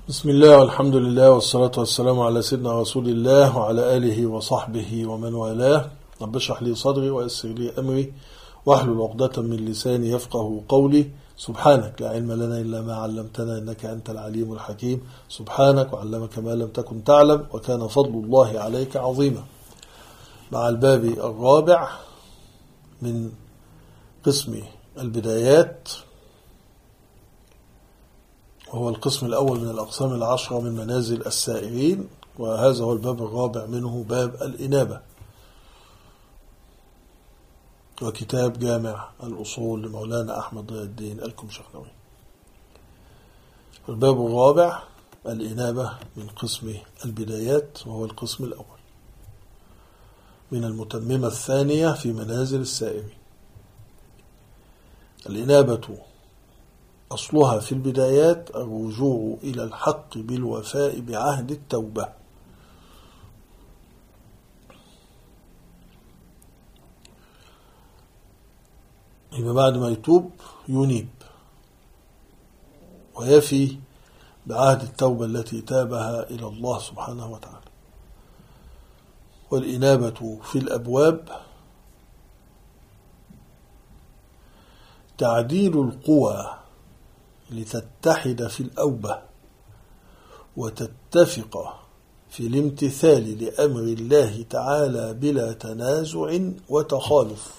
بسم الله والحمد لله والصلاة والسلام على سيدنا رسول الله وعلى آله وصحبه ومن والاه. رب اشرح لي صدري ويسر لي أمري واحلل عقدة من لساني يفقه قولي. سبحانك لا علم لنا إلا ما علمتنا إنك أنت العليم الحكيم. سبحانك وعلمك ما لم تكن تعلم وكان فضل الله عليك عظيما. مع الباب الرابع من قسم البدايات، وهو القسم الأول من الأقسام العشرة من منازل السائرين، وهذا هو الباب الرابع منه، باب الإنابة، وكتاب جامع الأصول لمولانا أحمد ضياء الدين الكمشخنوي. الباب الرابع الإنابة من قسم البدايات، وهو القسم الأول من المتممة الثانية في منازل السائرين. الإنابة أصلها في البدايات الرجوع إلى الحق بالوفاء بعهد التوبة. يبقى بعد ما يتوب ينيب ويفي بعهد التوبة التي تابها إلى الله سبحانه وتعالى. والإنابة في الأبواب تعديل القوى لتتحد في الأوبة وتتفق في الامتثال لأمر الله تعالى بلا تنازع وتخالف.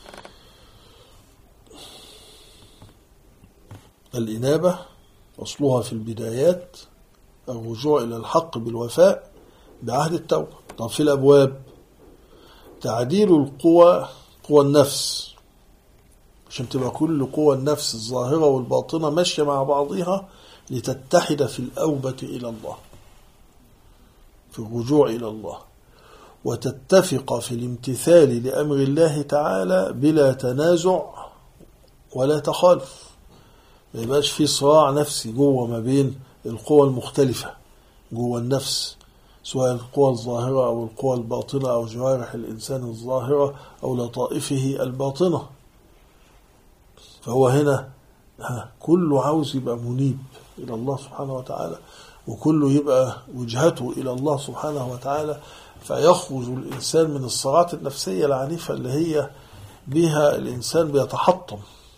الإنابة أصلها في البدايات الرجوع إلى الحق بالوفاء بعهد التوبة. طب في الأبواب تعديل القوى، قوى النفس، عشان تبقى كل قوى النفس الظاهرة والباطنة ماشية مع بعضها لتتحد في الأوبة إلى الله، في الرجوع إلى الله، وتتفق في الامتثال لأمر الله تعالى بلا تنازع ولا تخالف. ما يبقاش في صراع نفسي جوه ما بين القوى المختلفة جوه النفس، سواء القوى الظاهرة أو القوى الباطنة أو جوارح الإنسان الظاهرة أو لطائفه الباطنة. فهو هنا كله عاوز يبقى منيب إلى الله سبحانه وتعالى، وكله يبقى وجهته إلى الله سبحانه وتعالى، فيخرج الإنسان من الصراعات النفسية العنيفة اللي هي بها الإنسان بيتحطم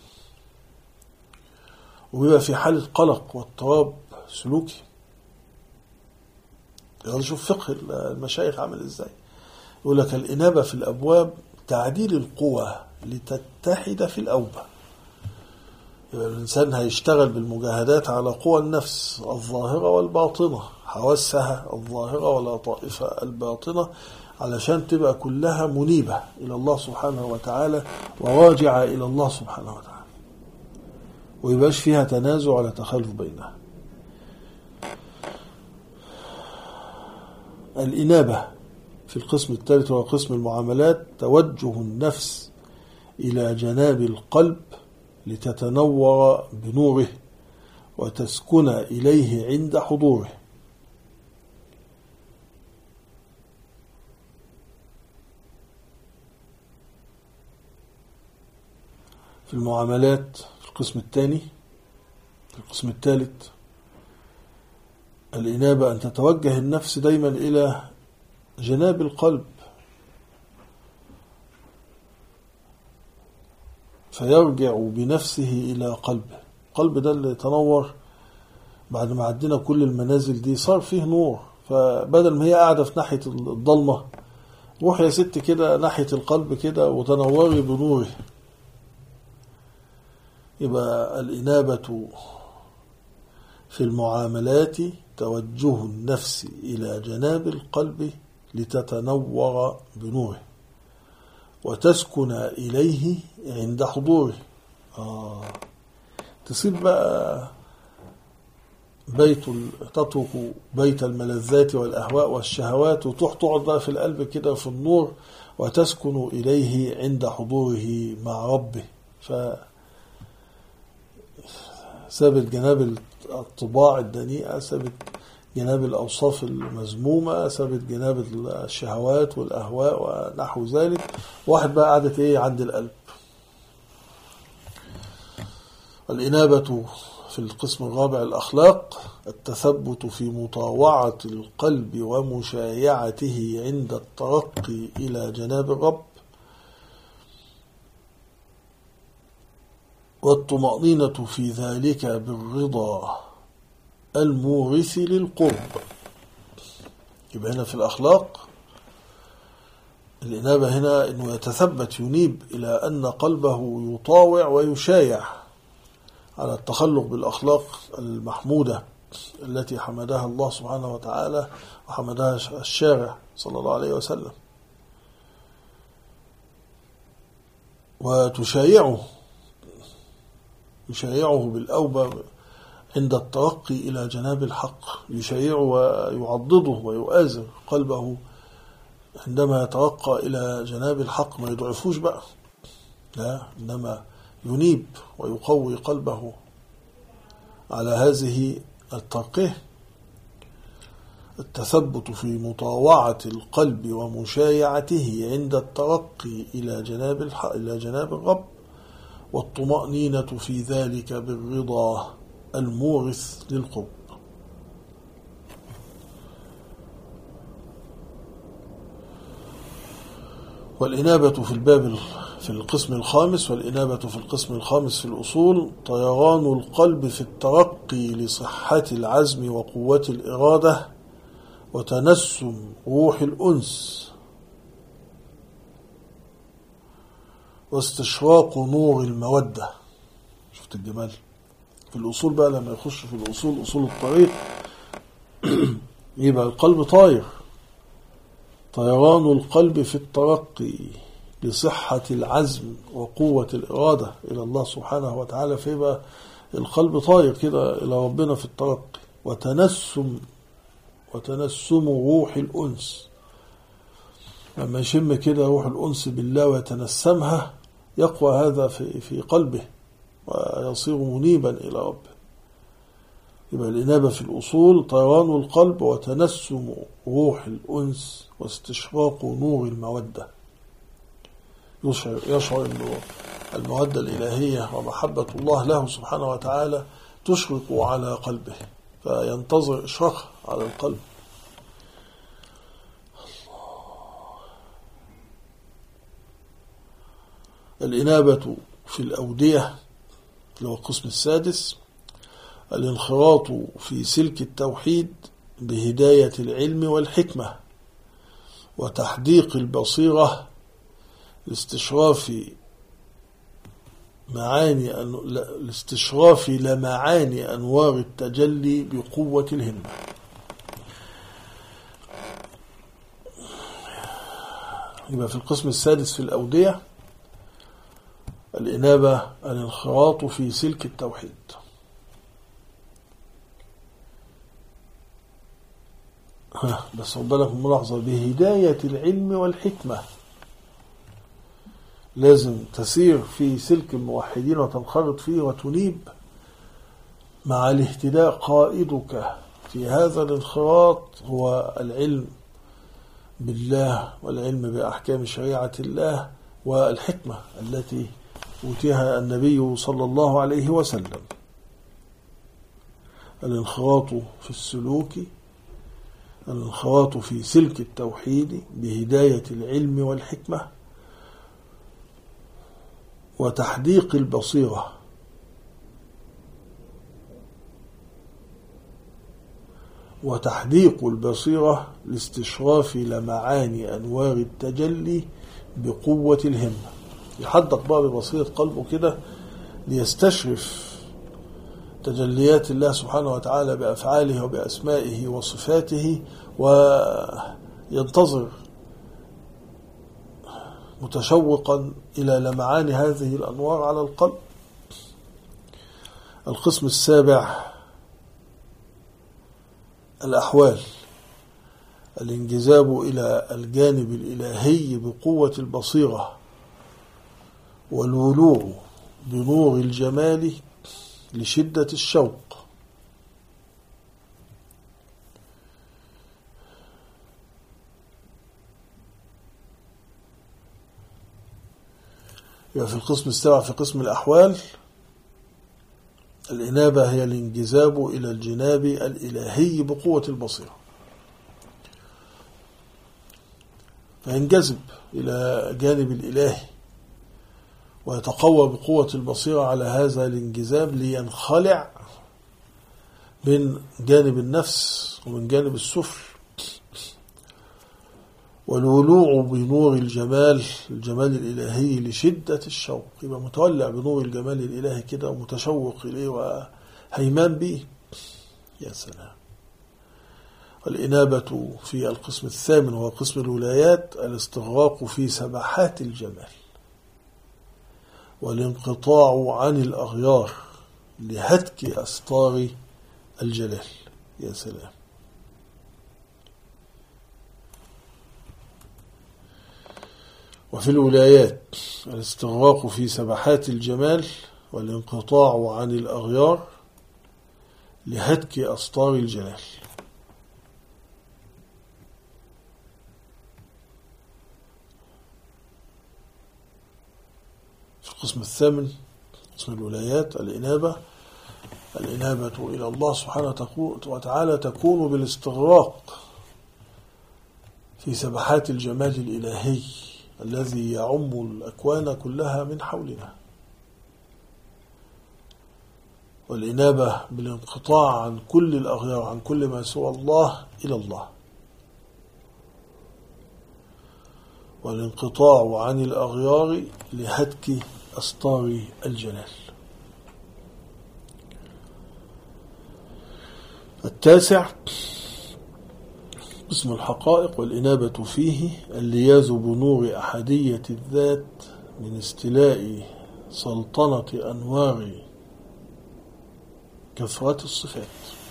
وبيبقى في حالة قلق واضطراب سلوكي. يعني شوف فقه المشايخ عمل إزاي، يقول لك الإنابة في الأبواب تعديل القوى لتتحد في الأوبة. يبقى الإنسان هيشتغل بالمجاهدات على قوى النفس الظاهرة والباطنة، حواسها الظاهرة ولطائفها الباطنة، علشان تبقى كلها منيبة إلى الله سبحانه وتعالى وراجعة إلى الله سبحانه وتعالى، ويبقاش فيها تنازع ولا تخالف بينها. الإنابة في القسم الثالث وهو قسم المعاملات توجه النفس إلى جناب القلب لتتنور بنوره وتسكن إليه عند حضوره. في المعاملات في القسم الثاني، في القسم الثالث، الإنابة أن تتوجه النفس دايما إلى جناب القلب، فيرجع بنفسه إلى قلبه. القلب ده اللي تنور بعد ما عدينا كل المنازل دي، صار فيه نور، فبدل ما هي قاعدة في ناحية الضلمة، روح يا ست كده ناحية القلب كده وتنوري بنوره. يبقى الإنابة في المعاملات توجه النفس إلى جناب القلب لتتنور بنوره وتسكن إليه عند حضوره. تصيب بقى تترك بيت الملذات والأهواء والشهوات وتروح تقعد بقى في القلب كده في النور وتسكن إليه عند حضوره مع ربه. سابت جناب الطباع الدنيئة، سابت جناب الأوصاف المذمومة، سابت جناب الشهوات والأهواء ونحو ذلك، واحد بقى قعدت عند القلب. الإنابة في القسم الرابع الأخلاق: التثبت في مطاوعة القلب ومشايعته عند الترقي إلى جناب الرب، والطمأنينة في ذلك بالرضا المورث للقرب. يبقى هنا في الأخلاق الإنابة هنا أنه يتثبت، ينيب إلى أن قلبه يطاوع ويشايع على التخلق بالأخلاق المحمودة التي حمدها الله سبحانه وتعالى وحمدها الشارع صلى الله عليه وسلم، وتشايعه بالأوبة عند الترقي إلى جناب الحق، يشايعه ويعضده ويؤازر قلبه عندما يترقى إلى جناب الحق، ما يضعفوش بقى، لا، إنما ينيب ويقوي قلبه على هذه الترقية. التثبت في مطاوعة القلب ومشايعته عند الترقي إلى جناب الرب، والطمأنينة في ذلك بالرضا المورث للقرب. والإنابة في القسم الخامس، والإنابة في القسم الخامس في الأصول: طيران القلب في الترقي لصحة العزم وقوة الإرادة وتنسم روح الأنس واستشراق نور المودة. شفت الجمال في الأصول بقى، لما يخش في الأصول، أصول الطريق، يبقى القلب طاير. طيران القلب في الترقي لصحة العزم وقوة الإرادة إلى الله سبحانه وتعالى، فيبقى القلب طاير كده إلى ربنا في الترقي. وتنسم روح الأنس، لما يشم كده روح الأنس بالله ويتنسمها، يقوى هذا في قلبه ويصير منيبا إلى ربه. يبقى الإنابة في الأصول: طيران القلب وتنسم روح الأنس واستشراق نور المودة. يشعر أن المودة الإلهية ومحبة الله له سبحانه وتعالى تشرق على قلبه، فينتظر إشراقها على القلب. الإنابة في الأودية اللي هو القسم السادس: الانخراط في سلك التوحيد بهداية العلم والحكمة وتحديق البصيرة لاستشراف لمعاني أنوار التجلي بقوة الهمة. يبقى في القسم السادس في الأودية الإنابة الانخراط في سلك التوحيد. بس خد بالك من ملاحظة: بهداية العلم والحكمة. لازم تسير في سلك الموحدين وتنخرط فيه وتنيب مع الاهتداء. قائدك في هذا الانخراط هو العلم بالله والعلم بأحكام شريعة الله والحكمة التي أوتيها النبي صلى الله عليه وسلم. الانخراط في السلوك، الانخراط في سلك التوحيد بهداية العلم والحكمة وتحديق البصيرة لاستشراف لمعاني أنوار التجلي بقوة الهمة. يحدق بقى ببصيرة قلبه كده ليستشرف تجليات الله سبحانه وتعالى بأفعاله وبأسمائه وصفاته، وينتظر متشوقا إلى لمعان هذه الأنوار على القلب. القسم السابع الأحوال: الانجذاب إلى الجانب الإلهي بقوة البصيرة والولوع بنور الجمال لشدة الشوق. يبقى في القسم السابع في قسم الأحوال الإنابة هي الانجذاب إلى الجناب الإلهي بقوة البصيرة، فينجذب إلى جانب الإلهي ويتقوى بقوة البصيرة على هذا الانجذاب لينخلع من جانب النفس ومن جانب السفل، والولوع بنور الجمال الإلهي لشدة الشوق، يبقى متولع بنور الجمال الإلهي كده ومتشوق إليه وهيمان به. يا سلام. الإنابة في القسم الثامن وهو قسم الولايات الاستغراق في سبحات الجمال والانقطاع عن الأغيار لهتك أستار الجلال. يا سلام. وفي الولايات الاستغراق في سبحات الجمال والانقطاع عن الأغيار لهتك أستار الجلال. في القسم الثامن قسم الولايات الإنابة إلى الله سبحانه وتعالى تكون بالاستغراق في سبحات الجمال الإلهي الذي يعم الأكوان كلها من حولنا، والإنابة بالانقطاع عن كل الأغيار، عن كل ما سوى الله إلى الله، والانقطاع عن الأغيار لهتك أستار الجلال. التاسع قسم الحقائق والإنابة فيه اللياذ بنور أحدية الذات من استيلاء سلطنة أنوار كثرة الصفات.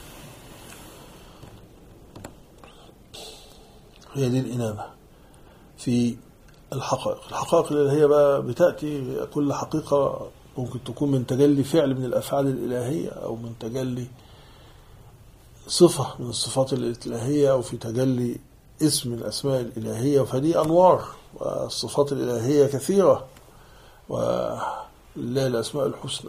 هي دي الإنابة في الحقائق اللي هي بقى بتأتي كل حقيقة ممكن تكون من تجلي فعل من الأفعال الإلهية أو من تجلي صفة من الصفات الإلهية أو في تجلي اسم من الأسماء الإلهية، فدي أنوار، والصفات الإلهية كثيرة ولله الأسماء الحسنى،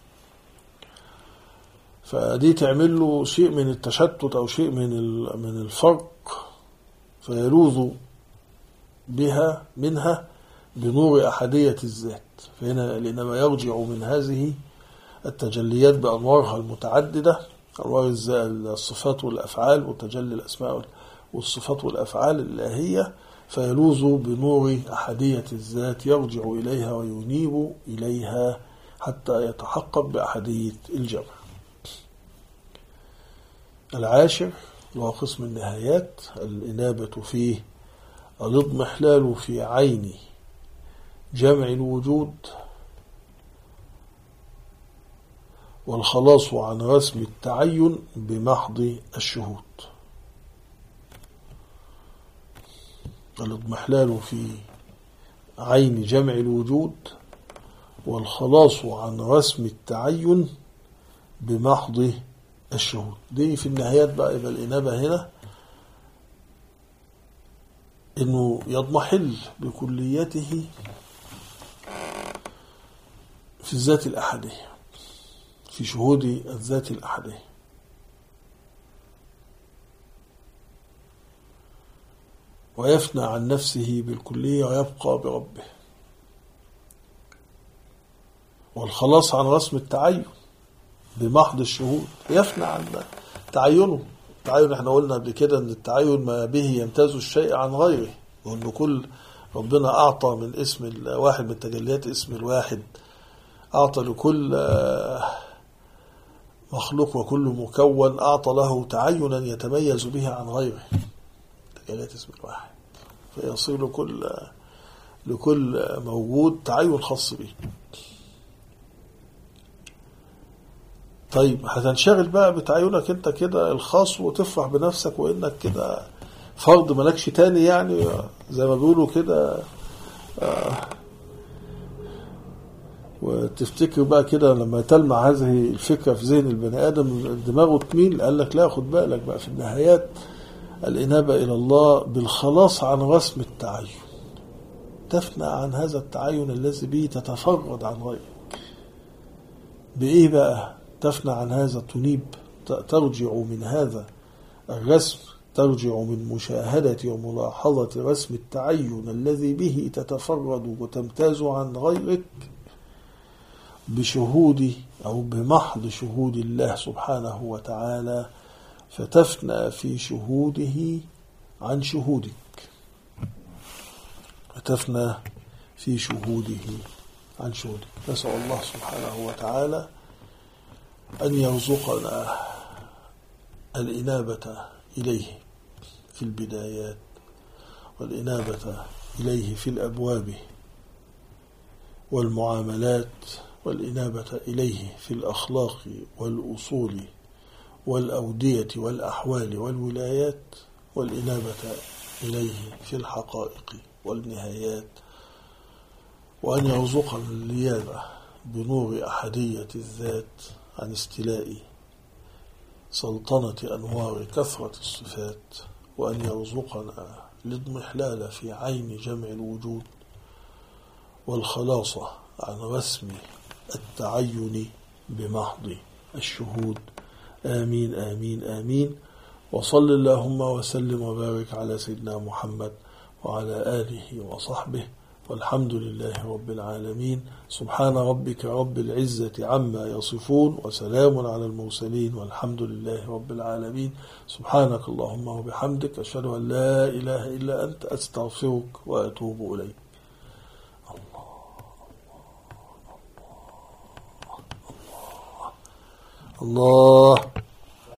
فدي تعمل له شيء من التشتت أو شيء من الفرق فيلوذ بها منها بنور أحدية الذات. فهنا لأنما يرجع من هذه التجليات بأنوارها المتعددة، أنوار الصفات والأفعال وتجلي الأسماء والصفات والأفعال الإلهية، فيلوذ بنور أحدية الذات يرجع إليها وينيب إليها حتى يتحقق بأحدية الجمع. العاشر وهو قسم النهايات الإنابة فيه الاضمحلال في عين جمع الوجود والخلاص عن رسم التعين بمحض الشهود. الاضمحلال في عين جمع الوجود والخلاص عن رسم التعين بمحض الشهود. دي في النهايات بقى. يبقى الإنابة هنا إنه يضمحل بكليته في الذات الأحدية، في شهود الذات الأحدية، ويفنى عن نفسه بالكلية ويبقى بربه. والخلاص عن رسم التعين بمحض الشهود، يفنى عن تعينه. التعين احنا قلنا قبل كده ان التعين ما به يمتاز الشيء عن غيره، وان كل ربنا اعطى من اسم الواحد من تجليات اسم الواحد، اعطى لكل مخلوق وكل مكون اعطى له تعينا يتميز به عن غيره، تجليات اسم الواحد، فيصير لكل موجود تعين خاص به. طيب هتنشغل بقى بتعينك انت كده الخاص وتفرح بنفسك وانك كده فرد ملكش تاني، يعني زي ما بيقولوا كده، وتفتكر بقى كده لما تلمع هذه الفكرة في ذهن البني آدم دماغه تميل. قال لك لا، خد بالك بقى في النهايات الإنابة إلى الله بالخلاص عن رسم التعين، تفنى عن هذا التعين الذي به تتفرد عن غيره. بإيه بقى؟ تفنى عن هذا، تنيب، ترجع من هذا الرسم، ترجع من مشاهدة وملاحظة رسم التعين الذي به تتفرد وتمتاز عن غيرك بشهود أو بمحض شهود الله سبحانه وتعالى، فتفنى في شهوده عن شهودك، فتفنى في شهوده عن شهودك. نسأل الله سبحانه وتعالى أن يرزقنا الإنابة إليه في البدايات، والإنابة إليه في الأبواب والمعاملات، والإنابة إليه في الأخلاق والأصول والأودية والأحوال والولايات، والإنابة إليه في الحقائق والنهايات، وأن يرزقنا النيابة بنور أحدية الذات عن استيلاء سلطنة أنوار كثرة الصفات، وأن يرزقنا الاضمحلال في عين جمع الوجود والخلاص عن رسم التعين بمحض الشهود. آمين آمين آمين. وصل اللهم وسلم وبارك على سيدنا محمد وعلى آله وصحبه، والحمد لله رب العالمين. سبحان ربك رب العزة عما يصفون، وسلام على المرسلين، والحمد لله رب العالمين. سبحانك اللهم وبحمدك، أشهد أن لا إله إلا أنت، أستغفرك وأتوب إليك. الله